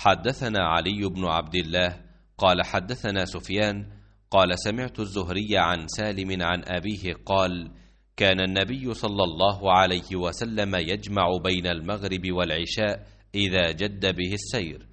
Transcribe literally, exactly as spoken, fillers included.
حدثنا علي بن عبد الله قال حدثنا سفيان قال سمعت الزهري عن سالم عن أبيه قال كان النبي صلى الله عليه وسلم يجمع بين المغرب والعشاء إذا جد به السير،